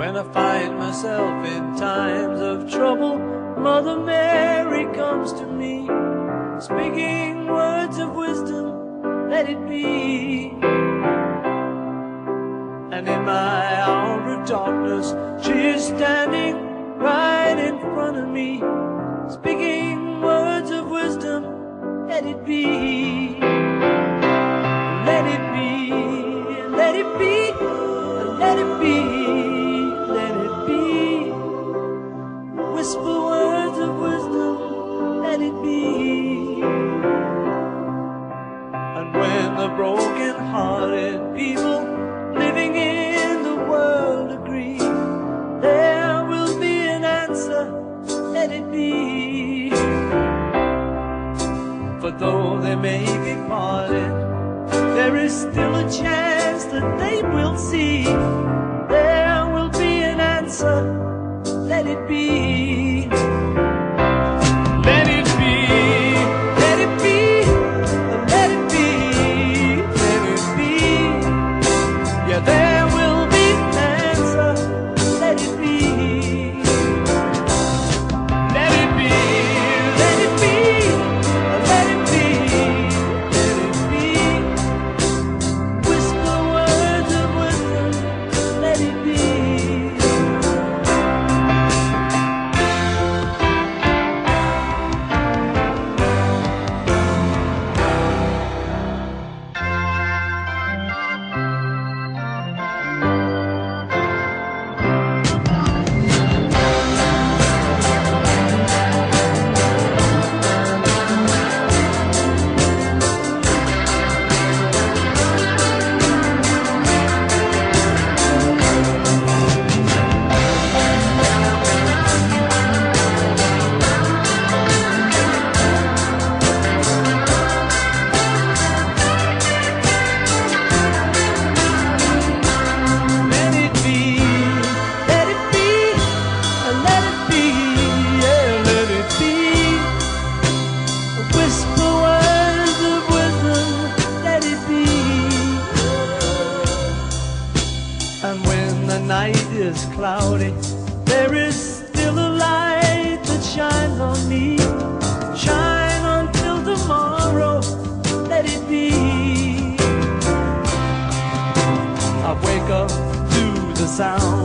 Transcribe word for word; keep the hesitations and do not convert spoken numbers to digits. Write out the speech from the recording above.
When I find myself in times of trouble, Mother Mary comes to me, speaking words of wisdom, let it be. And in my hour of darkness, she is standing right in front of me, speaking words of wisdom, let it be. Let it be, let it be, let it be, let it be. Whisper words of wisdom, let it be. And when the broken-hearted people living in the world agree, there will be an answer, let it be. For though they may be parted, there is still a chance that they will see. There will be an answer, let it be. Let it be, let it be, let it be, let it be. Yeah, there will be an answer, let it be. Let it be, let it be, let it be, let it be. Whisper words of wisdom, let it be. And when the night is cloudy, there is still a light that shines on me. Shine until tomorrow, let it be. I wake up to the sound